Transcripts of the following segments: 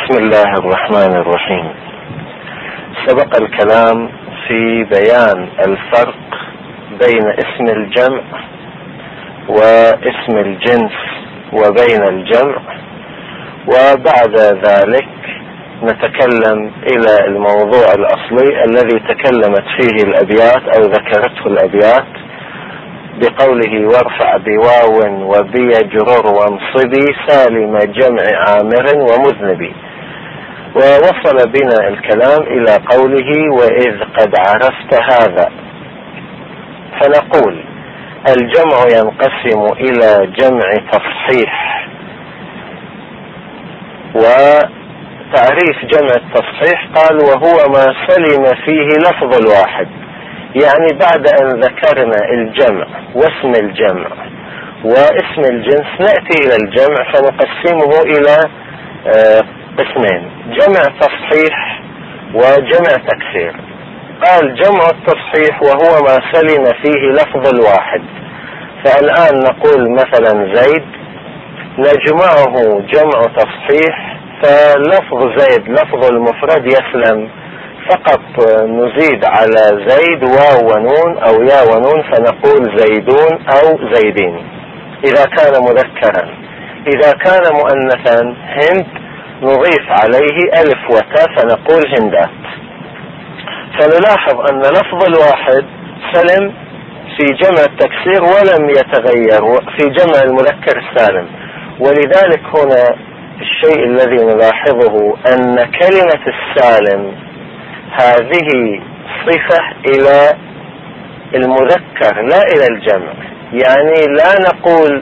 بسم الله الرحمن الرحيم. سبق الكلام في بيان الفرق بين اسم الجمع واسم الجنس وبين الجمع، وبعد ذلك نتكلم إلى الموضوع الأصلي الذي تكلمت فيه الأبيات أو ذكرته الأبيات بقوله: وارفع بواو وبيجرر وانصبي سالم جمع عامر ومذنبي. ووصل بنا الكلام إلى قوله: وإذ قد عرفت هذا. فنقول: الجمع ينقسم إلى جمع تصحيح. وتعريف جمع التصحيح قال: وهو ما سلم فيه لفظ الواحد. يعني بعد أن ذكرنا الجمع واسم الجمع واسم الجنس نأتي إلى الجمع فنقسمه إلى قسمين: جمع تصحيح وجمع تكسير. قال: جمع التصحيح وهو ما سلم فيه لفظ الواحد. فالآن نقول مثلا زيد، نجمعه جمع تصحيح، فلفظ زيد لفظ المفرد يسلم، فقط نزيد على زيد واو ونون أو يا ونون فنقول زيدون أو زيدين إذا كان مذكرا. إذا كان مؤنثا هند نضيف عليه ألف وتاء فنقول هندات. فنلاحظ أن لفظ الواحد سلم في جمع التكسير ولم يتغير في جمع المذكر السالم. ولذلك هنا الشيء الذي نلاحظه أن كلمة السالم هذه صفة إلى المذكر لا إلى الجمع. يعني لا نقول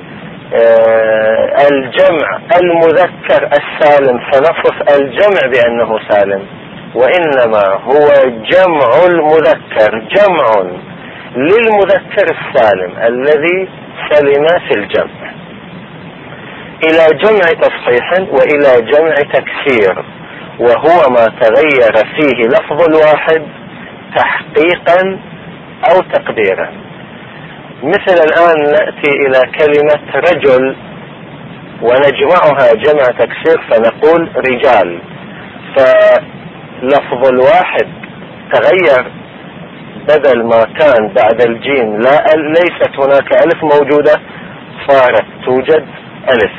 الجمع المذكر السالم فنصف الجمع بأنه سالم، وإنما هو جمع المذكر جمع للمذكر السالم الذي سلم في الجمع، إلى جمع تصحيح وإلى جمع تكسير، وهو ما تغير فيه لفظ الواحد تحقيقا أو تقديرا. مثل الآن نأتي إلى كلمة رجل ونجمعها جمع تكسير فنقول رجال، فلفظ الواحد تغير، بدل ما كان بعد الجيم ليست هناك ألف موجودة صارت توجد ألف،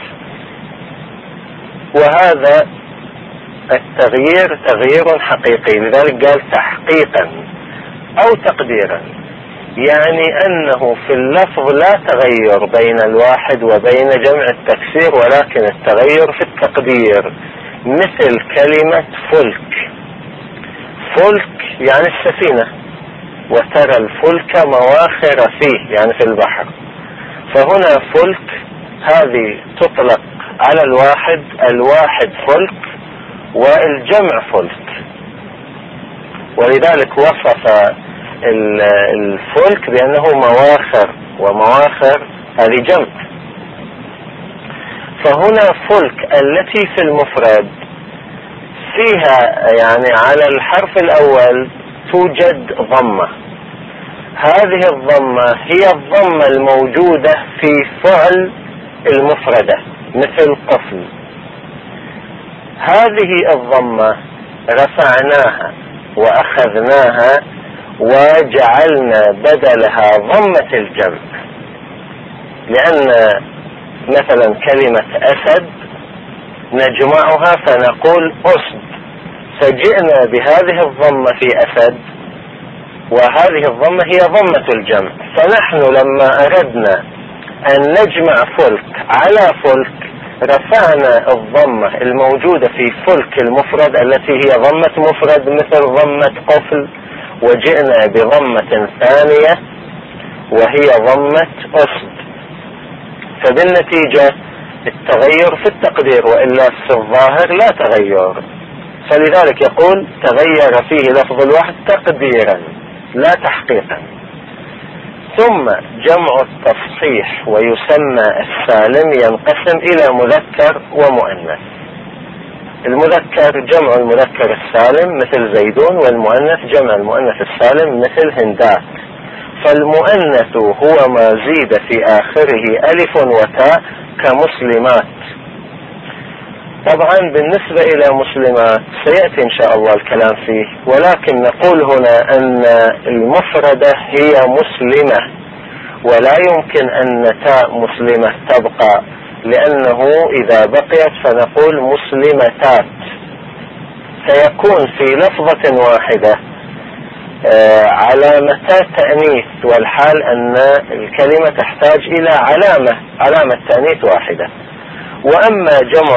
وهذا التغيير تغيير حقيقي. لذلك قال تحقيقا أو تقديرا، يعني أنه في اللفظ لا تغير بين الواحد وبين جمع التكسير، ولكن التغير في التقدير. مثل كلمة فلك. فلك يعني السفينة، وترى الفلك مواخر فيه يعني في البحر. فهنا فلك هذه تطلق على الواحد فلك والجمع فلك. ولذلك وصف الفلك بأنه مواخر، ومواخر هذه جمع. فهنا فلك التي في المفرد فيها يعني على الحرف الأول توجد ضمة. هذه الضمة هي الضمة الموجودة في فعل المفردة مثل قفل. هذه الضمة رفعناها وأخذناها وجعلنا بدلها ضمة الجمع، لأن مثلا كلمة أسد نجمعها فنقول أسد، فجئنا بهذه الضمة في أسد، وهذه الضمة هي ضمة الجمع. فنحن لما أردنا أن نجمع فلك على فلك رفعنا الضمة الموجودة في فلك المفرد التي هي ضمة مفرد مثل ضمة قفل، وجئنا بضمة ثانية وهي ضمة أسد. فبالنتيجة التغير في التقدير، وإلا في الظاهر لا تغير. فلذلك يقول تغير فيه لفظ الواحد تقديرا لا تحقيقا. ثم جمع التصحيح ويسمى السالم ينقسم إلى مذكر ومؤنث. المذكر جمع المذكر السالم مثل زيدون، والمؤنث جمع المؤنث السالم مثل هندات. فالمؤنث هو ما زيد في آخره ألف وتاء كمسلمات. طبعا بالنسبة إلى مسلمات سيأتي إن شاء الله الكلام فيه، ولكن نقول هنا أن المفردة هي مسلمة، ولا يمكن أن تاء مسلمة تبقى، لأنه إذا بقيت فنقول مسلمتات، فيكون في لفظة واحدة علامتات تأنيث، والحال أن الكلمة تحتاج إلى علامة تأنيث واحدة. وأما جمع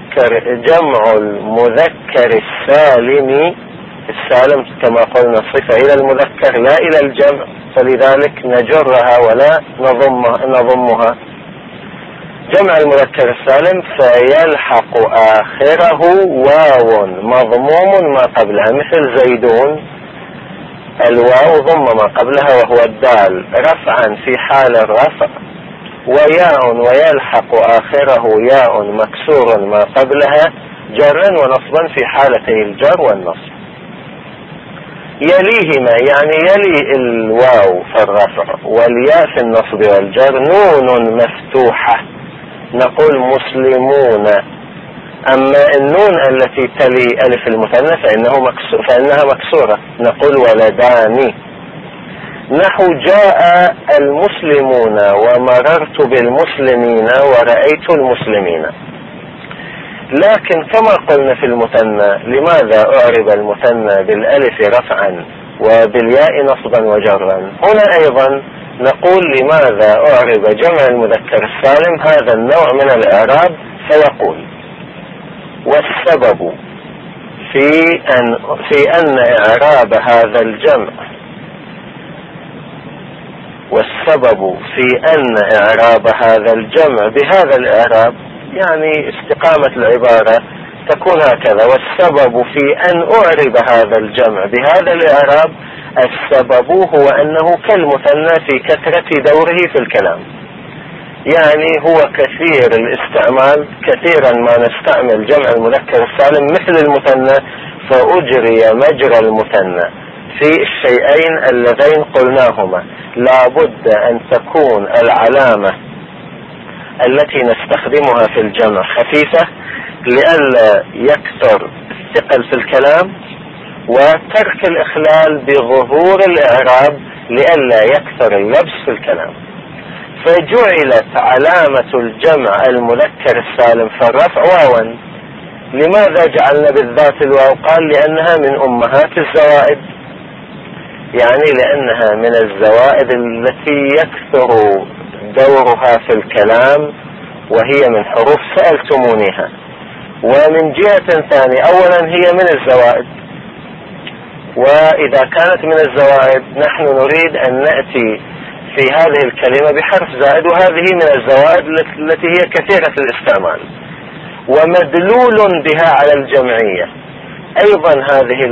المذكر السالم كما قلنا صفة إلى المذكر لا إلى الجمع، فلذلك نجرها ولا نضمها. جمع المذكر السالم فيلحق آخره واو مضموم ما قبلها، مثل زيدون، الواو ضم ما قبلها وهو الدال رفعا في حال الرفع، وياء ويلحق آخره ياء مكسور ما قبلها جرا ونصبا في حالتي الجر والنصب. يليهما يعني يلي الواو في الرفع والياء في النصب والجر نون مفتوحة نقول مسلمون. أما النون التي تلي ألف المثنى فإنها مكسورة نقول ولدان. نحو جاء المسلمون ومررت بالمسلمين ورأيت المسلمين. لكن كما قلنا في المثنى لماذا أعرب المثنى بالألف رفعا وبالياء نصبا وجرا؟ هنا أيضا نقول لماذا أعرب جمع المذكر السالم هذا النوع من الإعراب، فيقول والسبب في أن إعراب هذا الجمع بهذا الإعراب يعني استقامة العبارة تكون هكذا: والسبب في أن أعرب هذا الجمع بهذا الإعراب، السبب هو أنه كالمثنى في كثرة دوره في الكلام، يعني هو كثير الاستعمال، كثيرا ما نستعمل جمع المذكر السالم مثل المثنى، فأجري مجرى المثنى في الشيئين اللذين قلناهما. لا بد أن تكون العلامة التي نستخدمها في الجمع خفيفة لئلا يكثر الثقل في الكلام، وترك الإخلال بظهور الإعراب لئلا يكثر اللبس في الكلام. فجعلت علامة الجمع المذكر السالم في الرفع واوا. لماذا جعلنا بالذات الواو؟ قال لأنها من أمهات الزوائد، يعني لأنها من الزوائد التي يكثر دورها في الكلام، وهي من حروف سألتمونيها. ومن جهة ثانية أولا هي من الزوائد، وإذا كانت من الزوائد نحن نريد أن نأتي في هذه الكلمة بحرف زائد، وهذه من الزوائد التي هي كثيرة الاستعمال. ومدلول بها على الجمعية أيضا هذه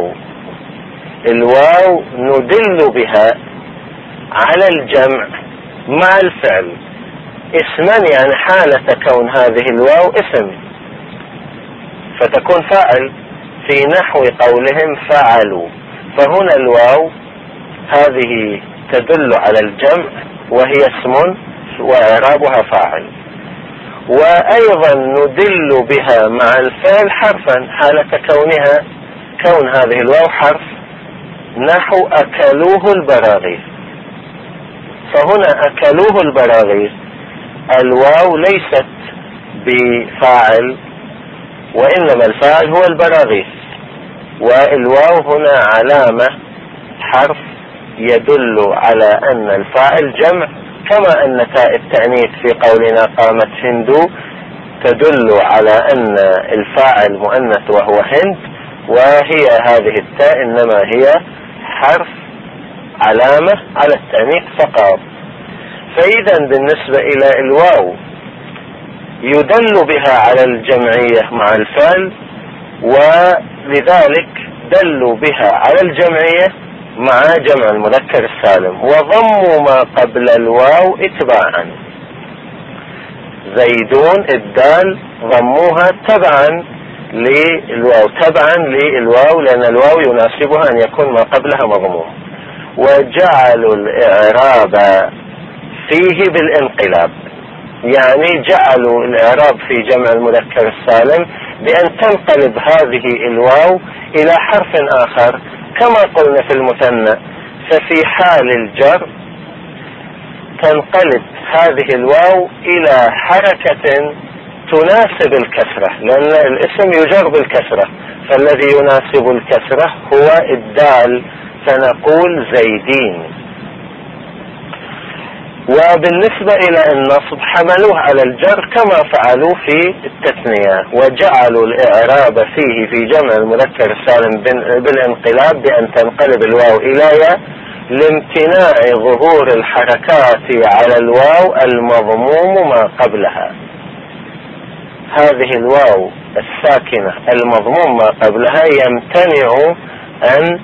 الواو ندل بها على الجمع مع الفعل اسما، يعني حالة كون هذه الواو اسم فتكون فاعل، في نحو قولهم فعلوا. فهنا الواو هذه تدل على الجمع وهي اسم وإعرابها فاعل. وأيضا ندل بها مع الفعل حرفا حالة كون هذه الواو حرف، نحو أكلوه البراغيث. فهنا أكلوه البراغيث الواو ليست بفاعل، وإنما الفاعل هو البراغيث، والواو هنا علامة حرف يدل على أن الفاعل جمع، كما أن تاء التأنيث في قولنا قامت هندو تدل على أن الفاعل مؤنث وهو هند، وهي هذه التاء إنما هي حرف علامة على التأنيث فقط. فإذا بالنسبة إلى الواو يدل بها على الجمعية مع الفعل، ولذلك دلوا بها على الجمعية مع جمع المذكر السالم، وضموا ما قبل الواو اتباعا. زيدون الدال ضموها تبعا للواو لأن الواو يناسبها أن يكون ما قبلها مضموم، وجعلوا الإعراب فيه بالانقلاب. يعني جعلوا الإعراب في جمع المذكر السالم بأن تنقلب هذه الواو إلى حرف آخر كما قلنا في المثنى. ففي حال الجر تنقلب هذه الواو إلى حركة تناسب الكسرة، لأن الاسم يجر بالكسرة، فالذي يناسب الكسرة هو الدال، فنقول زيدين. وبالنسبة إلى النصب حملوه على الجر كما فعلوا في التثنية، وجعلوا الإعراب فيه في جمع المذكر السالم بالانقلاب بأن تنقلب الواو إلى ياء لامتناع ظهور الحركات على الواو المضموم ما قبلها. هذه الواو الساكنة المضموم ما قبلها يمتنع أن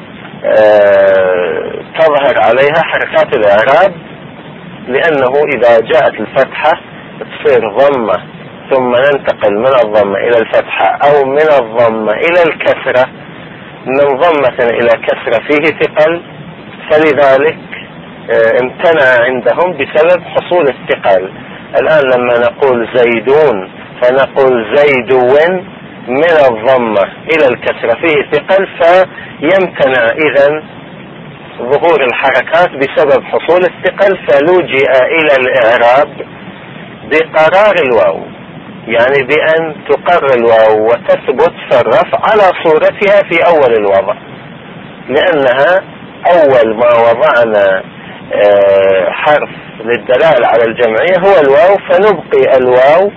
تظهر عليها حركات الإعراب، لأنه إذا جاءت الفتحة تصير ضمة ثم ننتقل من الضمة إلى الفتحة أو من الضمة إلى الكسرة، من ضمة إلى كسرة فيه ثقل، فلذلك امتنع عندهم بسبب حصول الثقل. الآن لما نقول زيدون فنقول زيدون من الضمة إلى الكسرة فيه ثقل، فيمتنع إذن ظهور الحركات بسبب حصول الثقل، فلجئ إلى الإعراب بقرار الواو، يعني بأن تقر الواو وتثبت في الرفع على صورتها في أول الوضع، لأنها أول ما وضعنا حرف للدلالة على الجمعية هو الواو، فنبقي الواو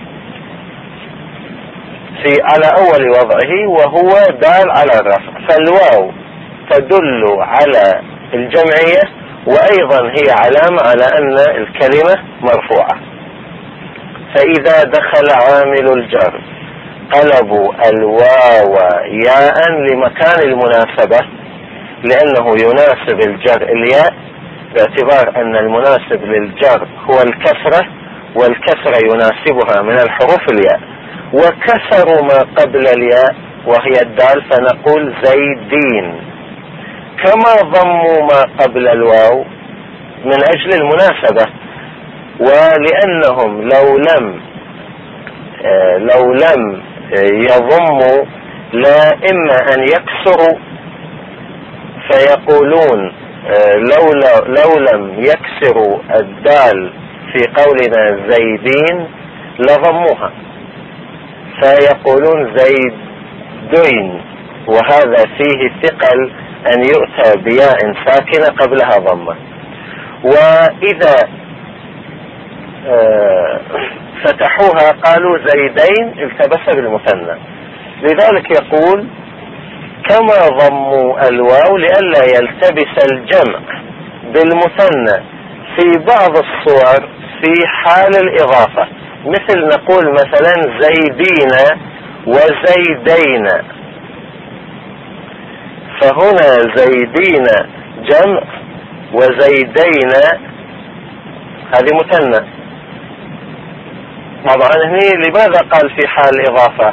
على أول وضعه وهو دال على الرفع، فالواو تدل على الجمعية وأيضا هي علامة على أن الكلمة مرفوعة. فإذا دخل عامل الجر قلبوا الواو ياء لمكان المناسبة، لأنه يناسب الجر الياء، باعتبار أن المناسب للجر هو الكسرة، والكسرة يناسبها من الحروف الياء، وكسروا ما قبل الياء وهي الدال، فنقول زيدين، كما ضموا ما قبل الواو من أجل المناسبة. ولأنهم لو لم يضموا لا إما أن يكسروا فيقولون لو لم يكسروا الدال في قولنا زيدين لضموها، فيقولون زيدين، وهذا فيه ثقل أن يؤتى بياء ساكنة قبلها ضمة. وإذا فتحوها قالوا زيدين التبس بالمثنى، لذلك يقول كما ضموا الواو لئلا يلتبس الجمع بالمثنى في بعض الصور في حال الإضافة، مثل نقول مثلا زيدين وزيدين، فهنا زيدين جمع وزيدين هذه مثنى. طبعا هنا لماذا قال في حال الإضافة؟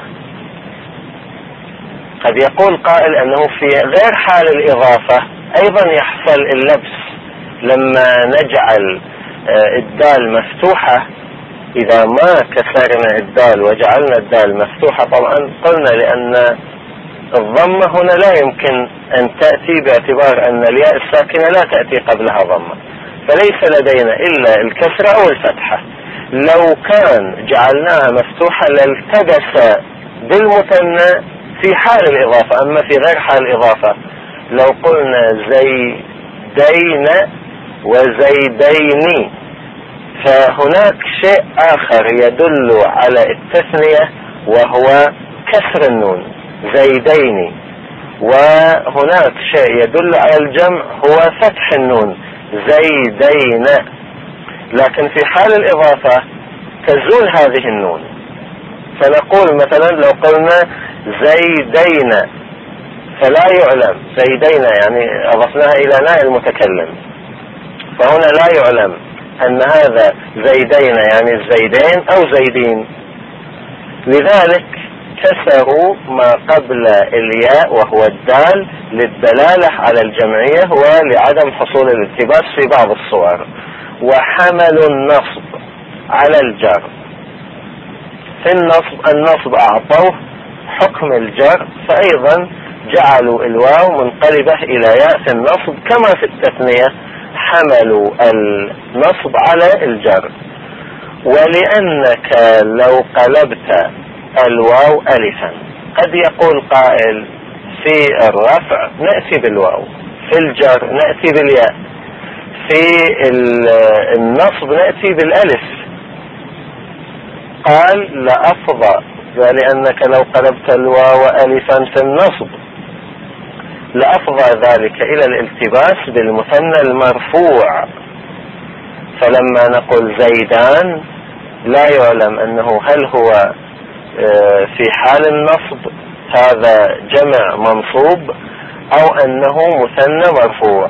قد يقول قائل أنه في غير حال الإضافة أيضا يحصل اللبس، لما نجعل الدال مفتوحة، إذا ما كسرنا الدال وجعلنا الدال مفتوحة، طبعا قلنا لأن الضمة هنا لا يمكن أن تأتي باعتبار أن الياء الساكنة لا تأتي قبلها ضمة، فليس لدينا إلا الكسرة أو الفتحة. لو كان جعلناها مفتوحة لالتبس بالمثنى في حال الإضافة، أما في غير حال الإضافة لو قلنا زيدين وزيدين فهناك شيء آخر يدل على التثنية وهو كسر النون زيدين، وهناك شيء يدل على الجمع هو فتح النون زيدين، لكن في حال الإضافة تزول هذه النون، فنقول مثلا لو قلنا زيدين فلا يعلم زيدين يعني أضفناها إلى ناء المتكلم، فهنا لا يعلم أن هذا زيدين يعني الزيدين أو زيدين، لذلك كسروا ما قبل الياء وهو الدال للدلالة على الجمعية ولعدم حصول الالتباس في بعض الصور. وحملوا النصب على الجر. في النصب أعطوه حكم الجر، فأيضا جعلوا الواو منقلبة إلى ياء في النصب، كما في التثنية حملوا النصب على الجر. ولأنك لو قلبت الواو ألفا، قد يقول قائل في الرفع نأتي بالواو، في الجر نأتي بالياء، في النصب نأتي بالألف. قال لأفضى، لأنك لو قلبت الواو ألفا في النصب لأفضى ذلك إلى الالتباس بالمثنى المرفوع. فلما نقول زيدان لا يعلم أنه هل هو في حال النصب هذا جمع منصوب أو أنه مثنى مرفوع.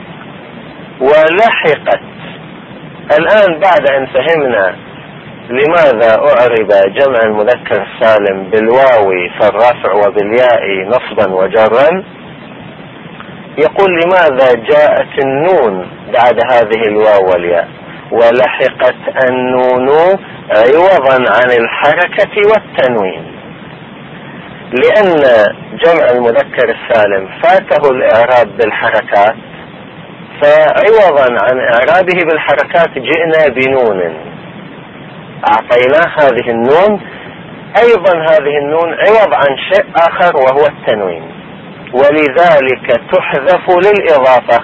ولحقت الآن بعد أن فهمنا لماذا أعرب جمع المذكر السالم بالواو في الرفع وبالياء نصبا وجرا، يقول لماذا جاءت النون بعد هذه الواو والياء ولحقت النون عوضا عن الحركة والتنوين؟ لأن جمع المذكر السالم فاته الإعراب بالحركات، فعوضا عن إعرابه بالحركات جئنا بنون أعطيناه هذه النون، أيضا هذه النون عوض عن شيء آخر وهو التنوين، ولذلك تحذف للإضافة،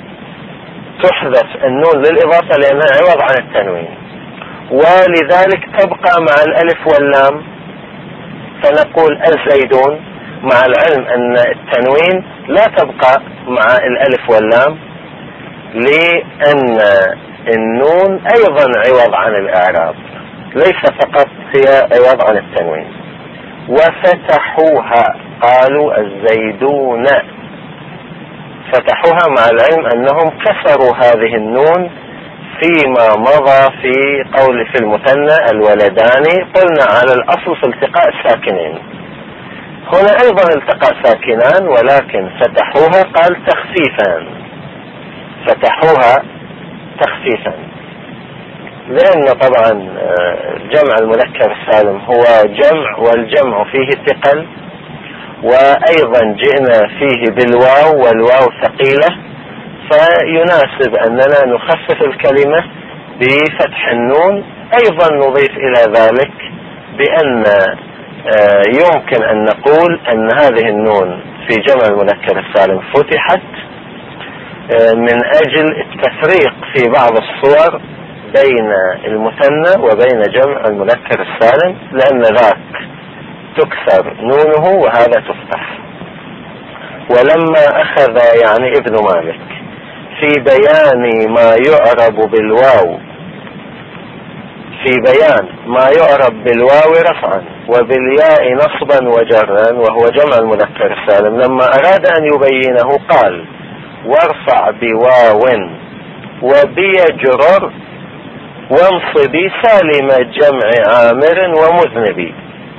تحذف النون للإضافة لأنها عوض عن التنوين، ولذلك تبقى مع الألف واللام، فنقول الزيدون، مع العلم أن التنوين لا تبقى مع الألف واللام لأن النون أيضا عوض عن الإعراب، ليس فقط هي عوض عن التنوين. وفتحوها، قالوا الزيدون، فتحوها مع العلم أنهم كسروا هذه النون فيما مضى في قول في المثنى الولدان، قلنا على الأصل في التقاء الساكنين، هنا أيضا التقاء ساكنان ولكن فتحوها قال تخفيفا، فتحوها تخفيفا، لأن طبعا جمع المذكر السالم هو جمع والجمع فيه ثقل، وأيضا جئنا فيه بالواو والواو ثقيلة، فيناسب أننا نخفف الكلمة بفتح النون. أيضا نضيف إلى ذلك بأن يمكن أن نقول أن هذه النون في جمع المذكر السالم فتحت من أجل التفريق في بعض الصور بين المثنى وبين جمع المذكر السالم، لأن ذاك تكسر نونه وهذا تفتح. ولما أخذ يعني ابن مالك في بيان ما يعرب بالواو، في بيان ما يعرب بالواو رفعا وبالياء نصبا وجرا وهو جمع المذكر السالم، لما أراد أن يبينه قال وارفع بواو وبيجرر وانصبي سالم جمع عامر ومذنبي.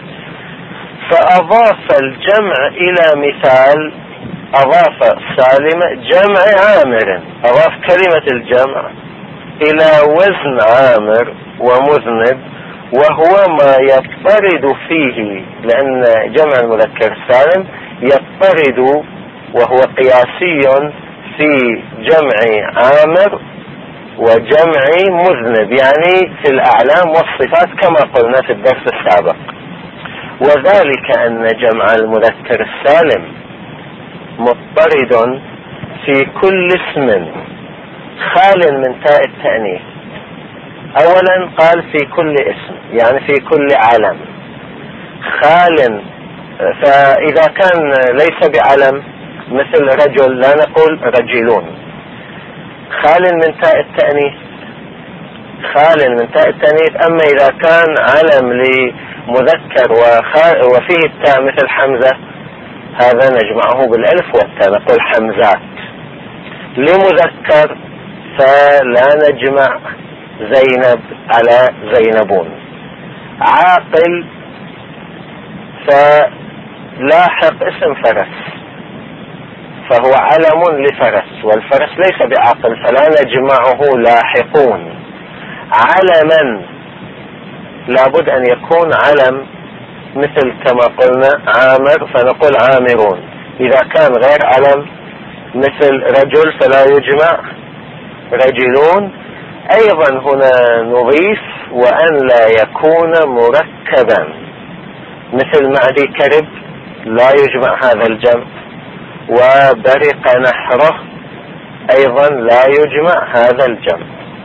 فأضاف الجمع إلى مثال، أضاف سالم جمع عامر، أضاف كلمة الجمع إلى وزن عامر ومذنب، وهو ما يضطرد فيه، لأن جمع المذكر السالم يضطرد وهو قياسي في جمع عامر وجمع مذنب، يعني في الأعلام والصفات كما قلنا في الدرس السابق. وذلك أن جمع المذكر السالم مضطرد في كل اسم خال من تاء التأنيث. أولا قال في كل اسم، يعني في كل علم خال، فإذا كان ليس بعلم مثل رجل لا نقول رجلون، خال من تاء التأنيث، خال من تاء التأنيث. أما إذا كان علم لمذكر وفيه التاء مثل حمزة، هذا نجمعه بالألف والتاء، نقول حمزات. لمذكر فلا نجمع زينب على زينبون. عاقل فلاحق اسم فرس، فهو علم لفرس، والفرس ليس بعاقل فلا نجمعه لاحقون. علما لابد أن يكون علم، مثل كما قلنا عامر فنقول عامرون. إذا كان غير علم مثل رجل فلا يجمع رجلون. أيضا هنا نضيف وأن لا يكون مركبا، مثل معدي كرب لا يجمع هذا الجمع، وبرق نحره أيضا لا يجمع هذا الجمع.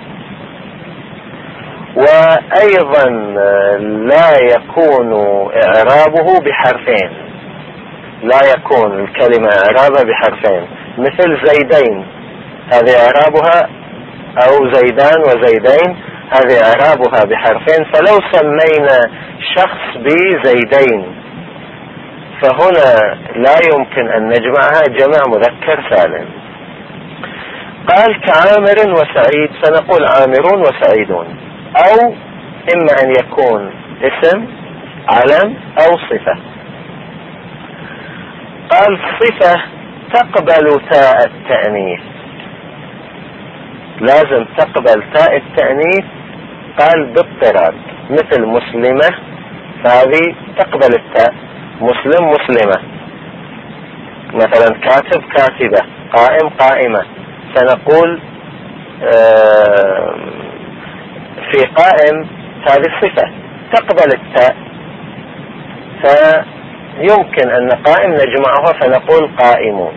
وأيضا لا يكون إعرابه بحرفين، لا يكون الكلمة إعرابها بحرفين، مثل زيدين هذه إعرابها، أو زيدان وزيدين هذه إعرابها بحرفين. فلو سمينا شخص بزيدين فهنا لا يمكن أن نجمعها جمع مذكر سالم. قال كعامر وسعيد فنقول عامرون وسعيدون، أو إما أن يكون اسم علم أو صفة. قال صفة تقبل تاء التأنيث، لازم تقبل تاء التأنيث. قال باضطراد، مثل مسلمة فهذه تقبل التاء، مسلم مسلمة، مثلا كاتب كاتبة، قائم قائمة. فنقول في قائم هذه الصفة تقبل التاء، فيمكن أن قائم نجمعها فنقول قائمون.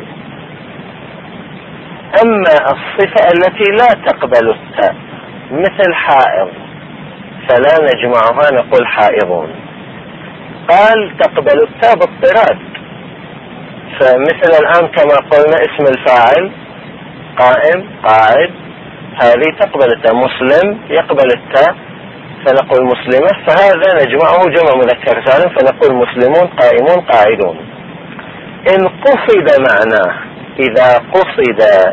أما الصفة التي لا تقبل التاء مثل حائض فلا نجمعها نقول حائضون. قال تقبل التاء باضطراد، فمثل الآن كما قلنا اسم الفاعل قائم قاعد هذه تقبل التاء، مسلم يقبل التاء فنقول مسلمة، فهذا نجمعه جمع مذكر سالم فنقول مسلمون قائمون قاعدون. إن قصد معناه، إذا قصد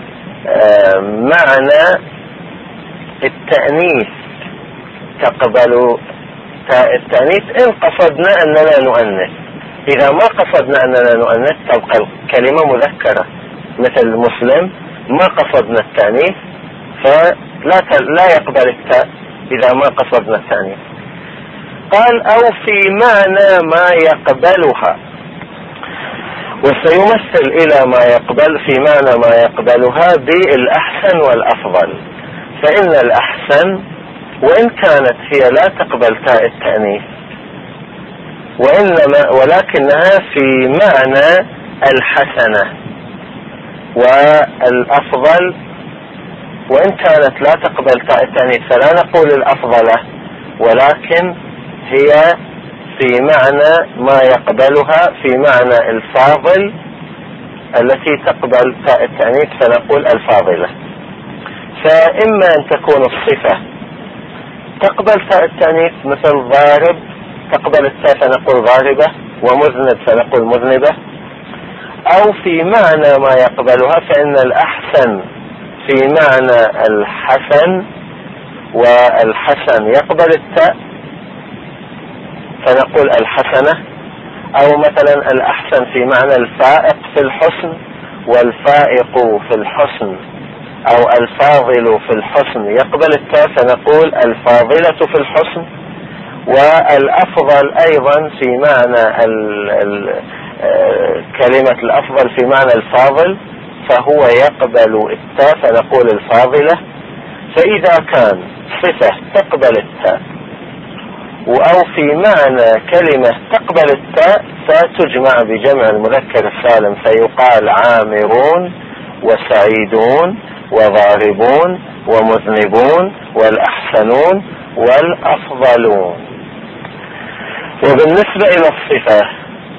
معنى التأنيث تقبل تاء التأنيث، إن قصدنا أننا نؤنث. إذا ما قصدنا أننا نؤنث تبقى الكلمة مذكرة، مثل مسلم ما قصدنا التأنيث فلا يقبل التاء إذا ما قصدنا التأنيث. قال أو في معنى ما يقبلها، وسيمثل إلى ما يقبل في معنى ما يقبلها بالأحسن والأفضل. فإن الأحسن وإن كانت هي لا تقبل تاء التأنيث ولكنها في معنى الحسنة، والأفضل وإن كانت لا تقبل تاء التأنيث فلا نقول الأفضلة، ولكن هي في معنى ما يقبلها في معنى الفاضل التي تقبل تاء التأنيث فنقول الفاضلة. فإما أن تكون الصفة تقبل تاء التأنيث مثل ضارب تقبل التاء فنقول ضاربة، ومذنب فنقول مذنبة، أو في معنى ما يقبلها فإن الأحسن في معنى الحسن، والحسن يقبل التاء فنقول الحسنة، أو مثلا الأحسن في معنى الفائق في الحسن، والفائق في الحسن أو الفاضل في الحسن يقبل التاء فنقول الفاضلة في الحسن. والأفضل أيضا في معنى كلمة الأفضل في معنى الفاضل فهو يقبل التاء فنقول الفاضلة. فإذا كان صفة تقبل التاء أو في معنى كلمة تقبل التاء فتجمع بجمع المذكر السالم فيقال عامرون وسعيدون وضاربون ومذنبون والأحسنون والأفضلون. وبالنسبة إلى الصفة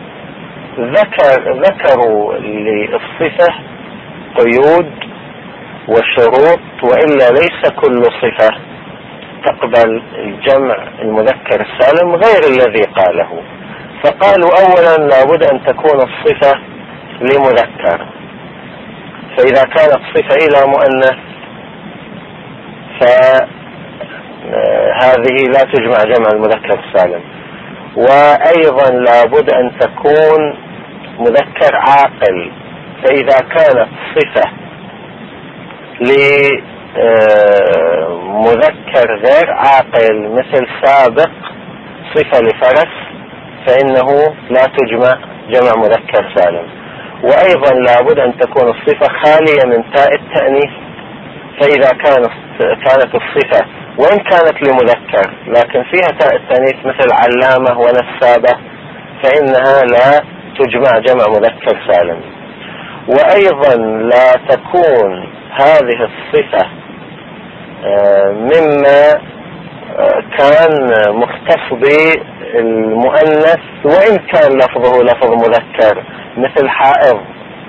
ذكروا للصفة قيود وشروط، وإلا ليس كل صفة تقبل الجمع المذكر السالم غير الذي قاله. فقالوا أولا لابد أن تكون الصفة لمذكر، فإذا كانت صفة إلى مؤنث فهذه لا تجمع جمع المذكر السالم. وأيضا لابد أن تكون مذكر عاقل، فإذا كانت صفة مذكر غير عاقل مثل سابق صفة لفرس فإنه لا تجمع جمع مذكر سالم. وأيضا لابد أن تكون الصفة خالية من تاء التأنيث، فإذا كانت الصفة وإن كانت لمذكر لكن فيها تاء التأنيث مثل علامة ونسابة فإنها لا تجمع جمع مذكر سالم. وأيضا لا تكون هذه الصفة مما كان مختص بالمؤنث وإن كان لفظه لفظ مذكر مثل حائض،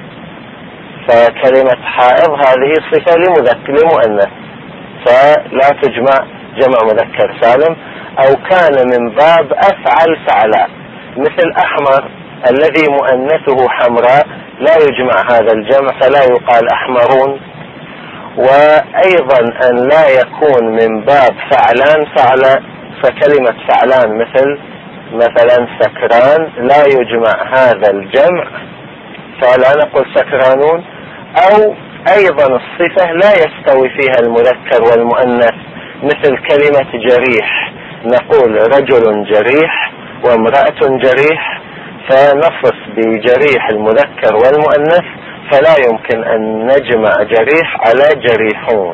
فكلمة حائض هذه صفة لمؤنث فلا تجمع جمع مذكر سالم. أو كان من باب أفعل فعلاء مثل أحمر الذي مؤنثه حمراء لا يجمع هذا الجمع فلا يقال أحمرون. وأيضا أن لا يكون من باب فعلان فعلاء، فكلمة فعلان مثلا سكران لا يجمع هذا الجمع فلا نقول سكرانون. أو أيضا الصفة لا يستوي فيها المذكر والمؤنث مثل كلمة جريح، نقول رجل جريح وامرأة جريح فنصف بجريح المذكر والمؤنث فلا يمكن أن نجمع جريح على جريحون.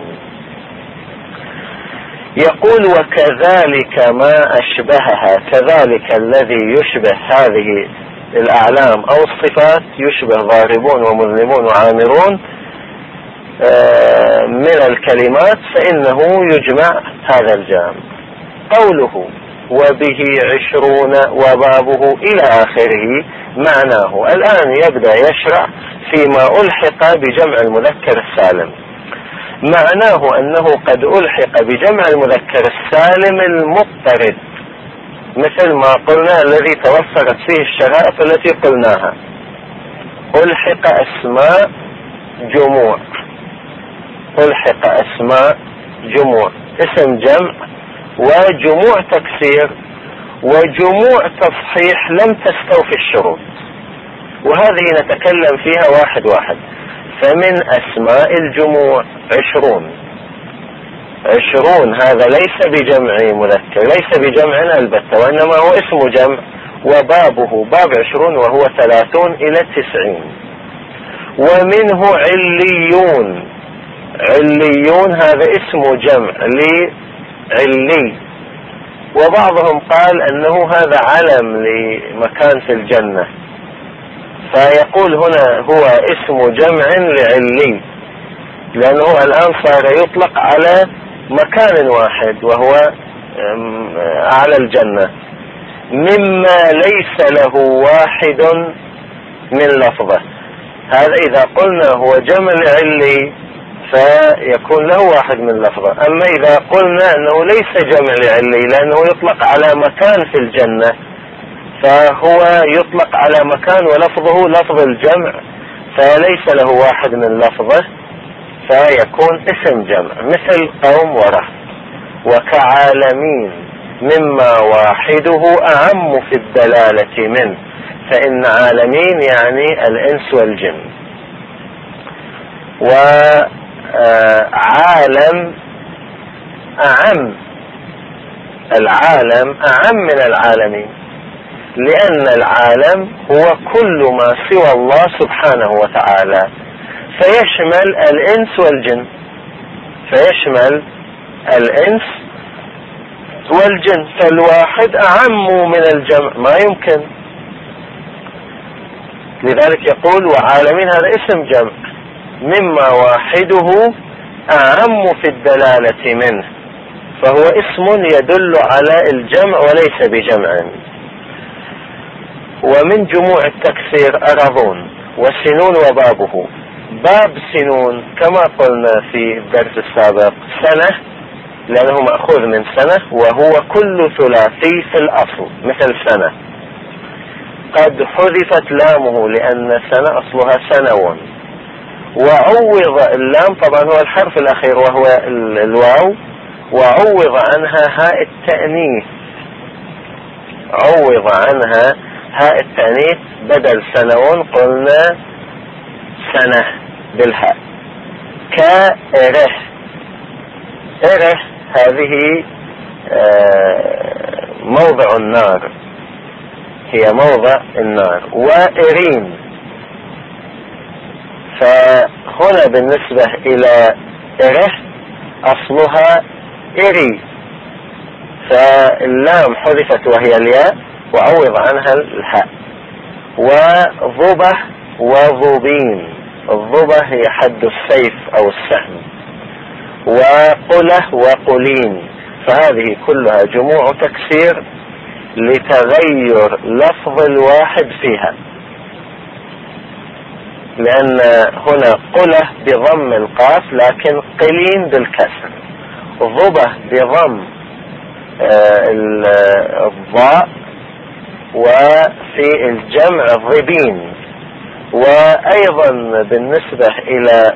يقول وكذلك ما أشبهها، كذلك الذي يشبه هذه الأعلام أو الصفات يشبه ضاربون ومذنبون وعامرون من الكلمات فإنه يجمع هذا الجمع. قوله وبه 20 وبابه إلى آخره معناه الآن يبدأ يشرع فيما ألحق بجمع المذكر السالم. معناه أنه قد ألحق بجمع المذكر السالم المضطرد مثل ما قلنا الذي توفرت فيه الشرائط التي قلناها. ألحق أسماء جموع، ألحق أسماء جموع اسم جمع وجموع تكسير وجموع تصحيح لم تستوفي الشروط، وهذه نتكلم فيها واحد واحد. فمن أسماء الجموع 20 هذا ليس بجمع مذكر، ليس بجمع البتة وإنما هو اسم جمع. وبابه باب 20 وهو 30 إلى 90. ومنه عليون، عليون هذا اسم جمع لعلي، وبعضهم قال أنه هذا علم لمكان في الجنة، فيقول هنا هو اسم جمع لعلي لأنه الآن صار يطلق على مكان واحد وهو على الجنة. مما ليس له واحد من لفظه، هذا إذا قلنا هو جمع لعلي فيكون له واحد من لفظه. أما إذا قلنا أنه ليس جمع لعلي لأنه يطلق على مكان في الجنة فهو يطلق على مكان ولفظه لفظ الجمع فليس له واحد من لفظه فيكون اسم جمع مثل قوم ورهط. وكعالمين مما واحده أعم في الدلالة منه، فإن عالمين يعني الإنس والجن. وعالم أعم، العالم أعم من العالمين لأن العالم هو كل ما سوى الله سبحانه وتعالى فيشمل الإنس والجن، فيشمل الإنس والجن، فالواحد أعم من الجمع ما يمكن. لذلك يقول وعالمين هذا اسم جمع مما واحده أعم في الدلالة منه، فهو اسم يدل على الجمع وليس بجمع. ومن جموع التكسير أرضون وسنون وبابه. باب سنون كما قلنا في الدرس السابق سنة لأنه مأخوذ من سنة وهو كل ثلاثي في الأصل مثل سنة، قد حذفت لامه لأن سنة أصلها سنون، وعوض اللام طبعا هو الحرف الأخير وهو الواو، وعوض عنها هاء التأنيث، عوض عنها هاء التأنيث بدل سنون قلنا سنة بالهاء. كاره إره هذه موضع النار، هي موضع النار. وإرين، فهنا بالنسبة إلى إره أصلها إري، فاللام حذفت وهي الياء وعوض عنها الهاء. وضبة وضبين، الضبة هي حد السيف أو السهم، وقله وقلين، فهذه كلها جموع تكسير لتغير لفظ الواحد فيها، لأن هنا قله بضم القاف لكن قلين بالكسر، ضبة بضم الضاء، وفي الجمع ضبين. وأيضا بالنسبة إلى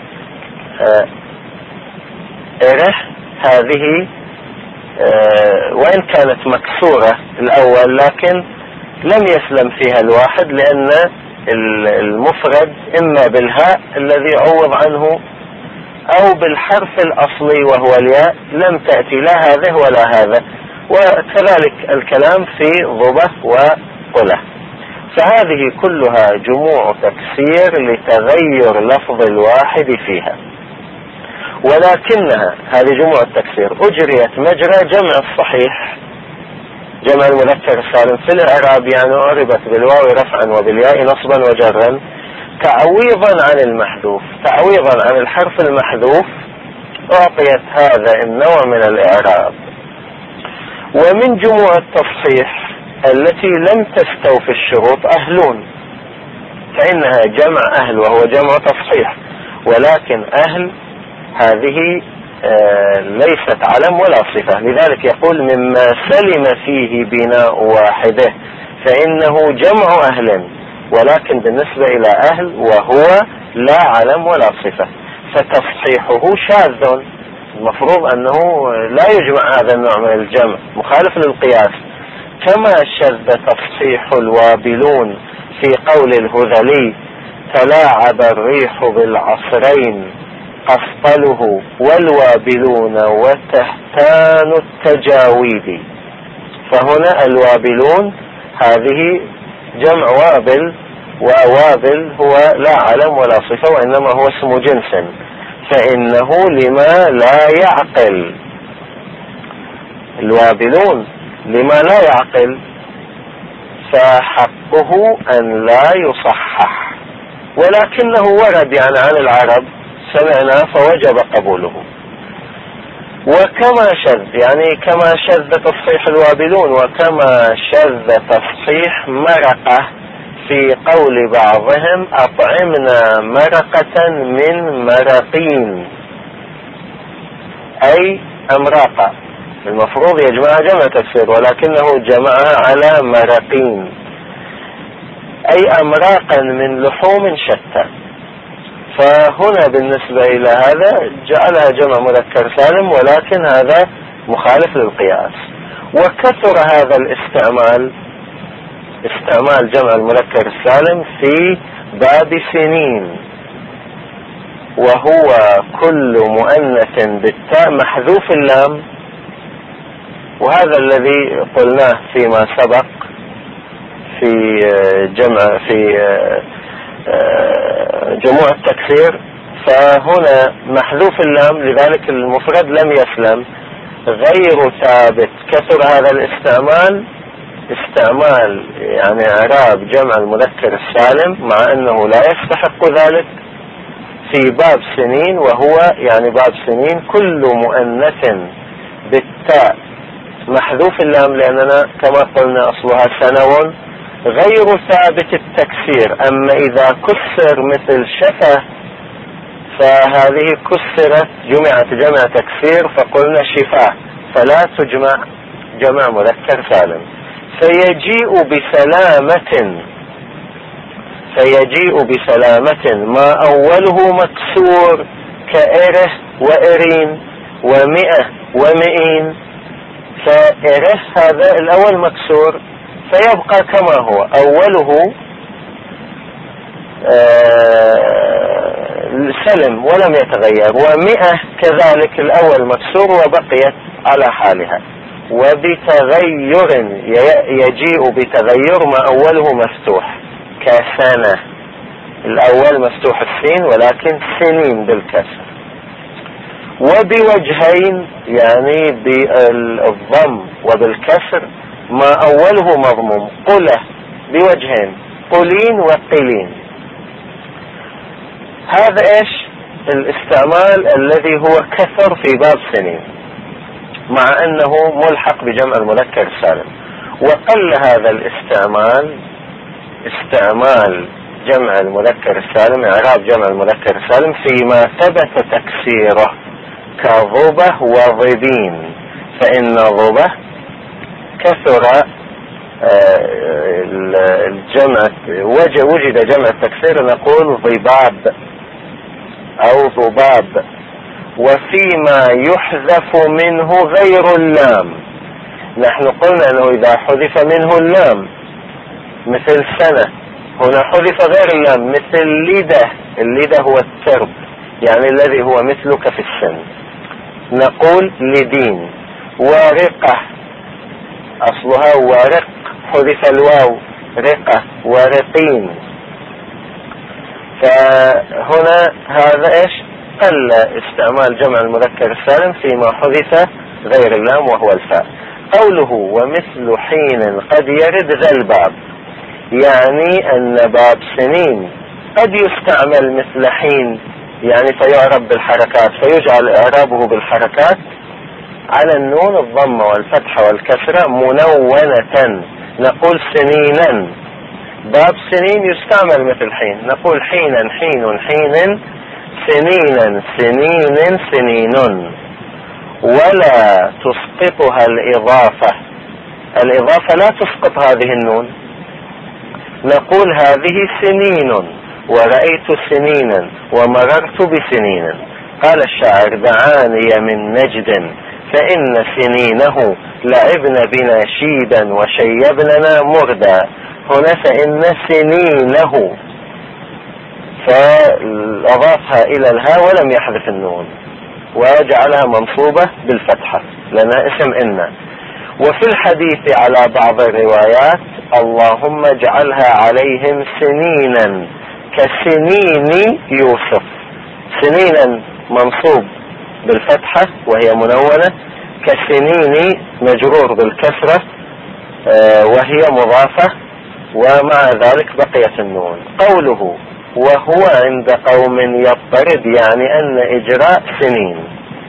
إره هذه وإن كانت مكسورة الأول لكن لم يسلم فيها الواحد، لأن المفرد إما بالهاء الذي عوض عنه أو بالحرف الأصلي وهو الياء، لم تأتي لا هذه ولا هذا. وكذلك الكلام في ضبة وقلة، فهذه كلها جموع تكسير لتغير لفظ الواحد فيها. ولكنها هذه جموع التكسير أجريت مجرى جمع الصحيح، جمع المذكر السالم في الإعراب، يعني أعربت بالواو رفعا وبالياء نصبا وجرا، تعويضا عن المحذوف، تعويضا عن الحرف المحذوف أعطيت هذا النوع من الإعراب. ومن جموع التصحيح التي لم تستوفي الشروط أهلون، فإنها جمع أهل وهو جمع تصحيح، ولكن أهل هذه ليست علم ولا صفة، لذلك يقول مما سلم فيه بناء واحده، فإنه جمع أهل، ولكن بالنسبة إلى أهل وهو لا علم ولا صفة، فتصحيحه شاذ، المفروض أنه لا يجمع هذا النوع من الجمع، مخالف للقياس. كما شذ تصحيح الوابلون في قول الهذلي تلاعب الريح بالعصرين قفطله والوابلون وتهتان التجاويد، فهنا الوابلون هذه جمع وابل، ووابل هو لا علم ولا صفة وإنما هو اسم جنس، فإنه لما لا يعقل، الوابلون لما لا يعقل، فحقه أن لا يصحح، ولكنه ورد يعني عن العرب سمعنا فوجب قبوله. وكما شذ يعني كما شذ تصحيح الوابلون، وكما شذ تصحيح مرقة في قول بعضهم أطعمنا مرقة من مرقين، أي أمراقة، المفروض يجمع جمع تكسير ولكنه جمعها على مرقين، أي أمراقا من لحوم شتى. فهنا بالنسبة إلى هذا جعلها جمع مذكر سالم، ولكن هذا مخالف للقياس. وكثر هذا الاستعمال، استعمال جمع المذكر السالم في باب سنين، وهو كل مؤنث بالتاء محذوف اللام، وهذا الذي قلناه فيما سبق في جمع في جموع التكسير، فهنا محذوف اللام لذلك المفرد لم يسلم، غير ثابت. كثر هذا الاستعمال، استعمال يعني اعراب جمع المذكر السالم مع انه لا يستحق ذلك في باب سنين، وهو يعني باب سنين كل مؤنث بالتاء محذوف اللام، لأننا كما قلنا أصلها سنو، غير ثابت التكسير. أما إذا كسر مثل شفة فهذه كسرت جمعت جمع تكسير، فقلنا شفاه، فلا تجمع جمع مذكر سالم. فيجيء بسلامة ما أوله مكسور كإره وإرين ومئة ومئين، فإره هذا الأول مكسور فيبقى كما هو، أوله سلم ولم يتغير، 100 كذلك الأول مكسور وبقيت على حالها. وبتغير يجيء بتغير ما أوله مفتوح كسنة، الأول مفتوح السين ولكن سنين بالكسر. وبوجهين يعني بالضم وبالكسر ما أوله مضموم، قلة بوجهين، قلين وقلين. هذا ايش الاستعمال الذي هو كثر في باب سنين، مع انه ملحق بجمع المذكر السالم. وقل هذا الاستعمال، استعمال جمع المذكر السالم، اعراب جمع المذكر السالم فيما ثبت تكسيره كضبه وضبين. فإن ضبه كثر الجمع، وجد جمع التكسير نقول ضباب أو ضباب. وفيما يحذف منه غير اللام، نحن قلنا أنه إذا حذف منه اللام مثل سنة، هنا حذف غير اللام مثل لدة. اللدة هو الترب يعني الذي هو مثلك في السن، نقول لدين. ورقة أصلها ورق، حذف الواو، رقة. ورقين. فهنا هذا ايش قل استعمال جمع المذكر السالم فيما حذف غير اللام وهو الفاء. قوله ومثل حين قد يرد ذا الباب، يعني أن باب سنين قد يستعمل مثل حين، يعني فيعرب بالحركات، فيجعل إعرابه بالحركات على النون الضمة والفتحة والكسرة منونة، نقول سنينا. باب سنين يستعمل مثل حين، نقول حينا حين حين، سنينا سنين سنين. ولا تسقطها الإضافة، الإضافة لا تسقط هذه النون، نقول هذه سنين، ورأيت سنينا، ومررت بسنين. قال الشاعر دعاني من نجد فإن سنينه لعبن بنا شيبا وشيبننا مردا. هنا فإن سنينه، فأضافها إلى الهاء ولم يحذف النون وجعلها منصوبة بالفتحة لأنها اسم إن. وفي الحديث على بعض الروايات اللهم اجعلها عليهم سنينا كسنين يوسف. سنينا منصوب بالفتحة وهي منونة، كسنين مجرور بالكسرة وهي مضافة، ومع ذلك بقيت النون. قوله وهو عند قوم يضطرد، يعني أن إجراء سنين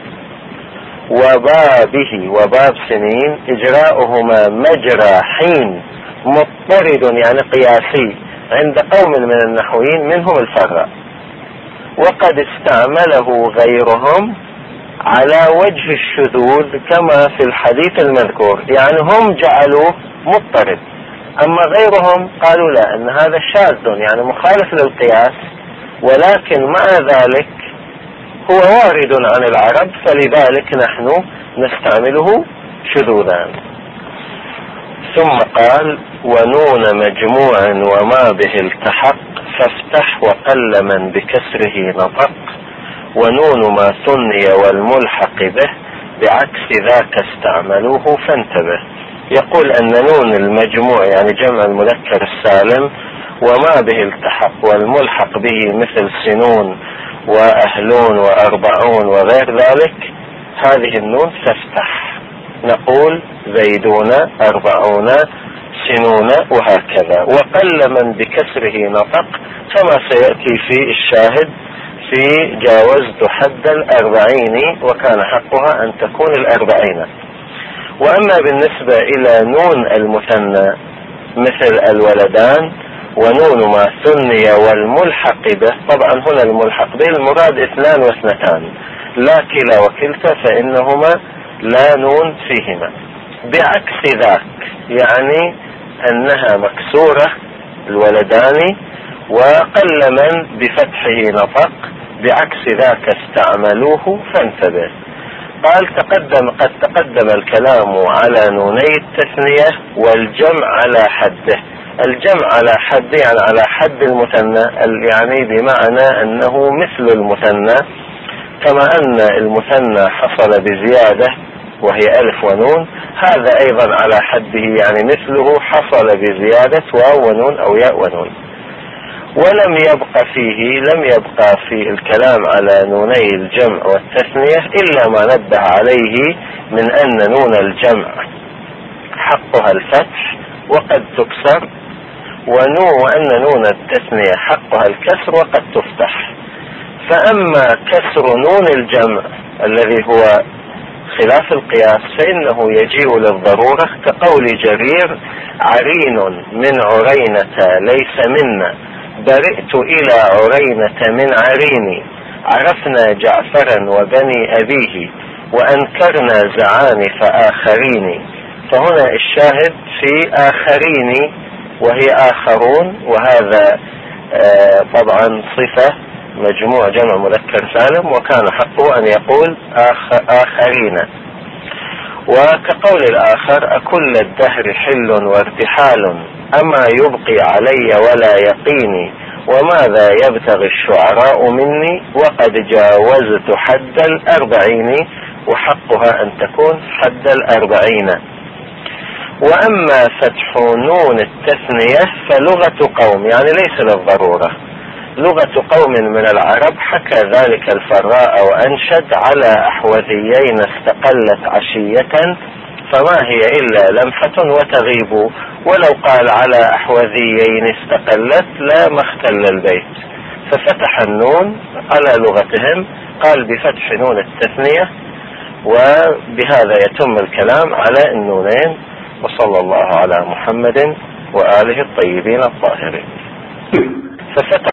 وبابه وباب سنين إجراؤهما مجرى حين مضطرد يعني قياسي عند قوم من النحويين منهم الفراء. وقد استعمله غيرهم على وجه الشذوذ كما في الحديث المذكور، يعني هم جعلوه مضطرد، أما غيرهم قالوا لا، أن هذا شاذ يعني مخالف للقياس، ولكن مع ذلك هو وارد عن العرب، فلذلك نحن نستعمله شذوذا. ثم قال ونون مجموع وما به التحق فافتح وقل من بكسره نطق، ونون ما ثني والملحق به بعكس ذاك استعملوه فانتبه. يقول أن نون المجموع يعني جمع المذكر السالم وما به التحق والملحق به مثل سنون وأهلون وأربعون وغير ذلك، هذه النون تفتح، نقول زيدون أربعون سنون وهكذا. وقل من بكسره نطق كما سيأتي في الشاهد في جاوزت حد 40 وكان حقها أن تكون 40. وأما بالنسبة إلى نون المثنى مثل الولدان ونون ما ثني والملحق به، طبعا هنا الملحق به المراد 2 و2، لا كلا وكلتا فإنهما لا نون فيهما. بعكس ذاك يعني أنها مكسورة الولدان، وقل من بفتحه نطق، بعكس ذاك استعملوه فانتبه. قال قد تقدم الكلام على نوني التثنية والجمع على حده، الجمع على حد يعني على حد المثنى، يعني بمعنى أنه مثل المثنى، كما أن المثنى حصل بزيادة وهي ألف ونون، هذا أيضا على حده يعني مثله حصل بزيادة واو ونون أو ياء ونون. ولم يبقى في الكلام على نوني الجمع والتثنية إلا ما نبه عليه من أن نون الجمع حقها الفتح وقد تكسر، وأن نون التثنية حقها الكسر وقد تفتح. فأما كسر نون الجمع الذي هو خلاف القياس فإنه يجيء للضرورة، كقول جرير: عرين من عرينة ليس منا، برئت إلى عرينة من عريني، عرفنا جعفرا وبني أبيه، وأنكرنا زعانف آخرين. فهنا الشاهد في آخرين وهي آخرون، وهذا طبعا صفة مجموع جمع مذكر سالم، وكان حقه أن يقول آخرين. وكقول الآخر: أكل الدهر حل وارتحال، أما يبقي علي ولا يقيني، وماذا يبتغي الشعراء مني، وقد جاوزت حد 40، وحقها أن تكون حد 40. وأما فتح نون التثنية فلغة قوم، يعني ليس للضرورة، لغة قوم من العرب، حكى ذلك الفراء وأنشد: على أحوذيين استقلت عشية، فما هي إلا لمحة وتغيب. ولو قال على أحوذيين استقلت لا ما اختل البيت، ففتح النون على لغتهم، قال بفتح نون التثنية، وبهذا يتم الكلام على النونين. وصلى الله على محمد وآله الطيبين الطاهرين. ففتح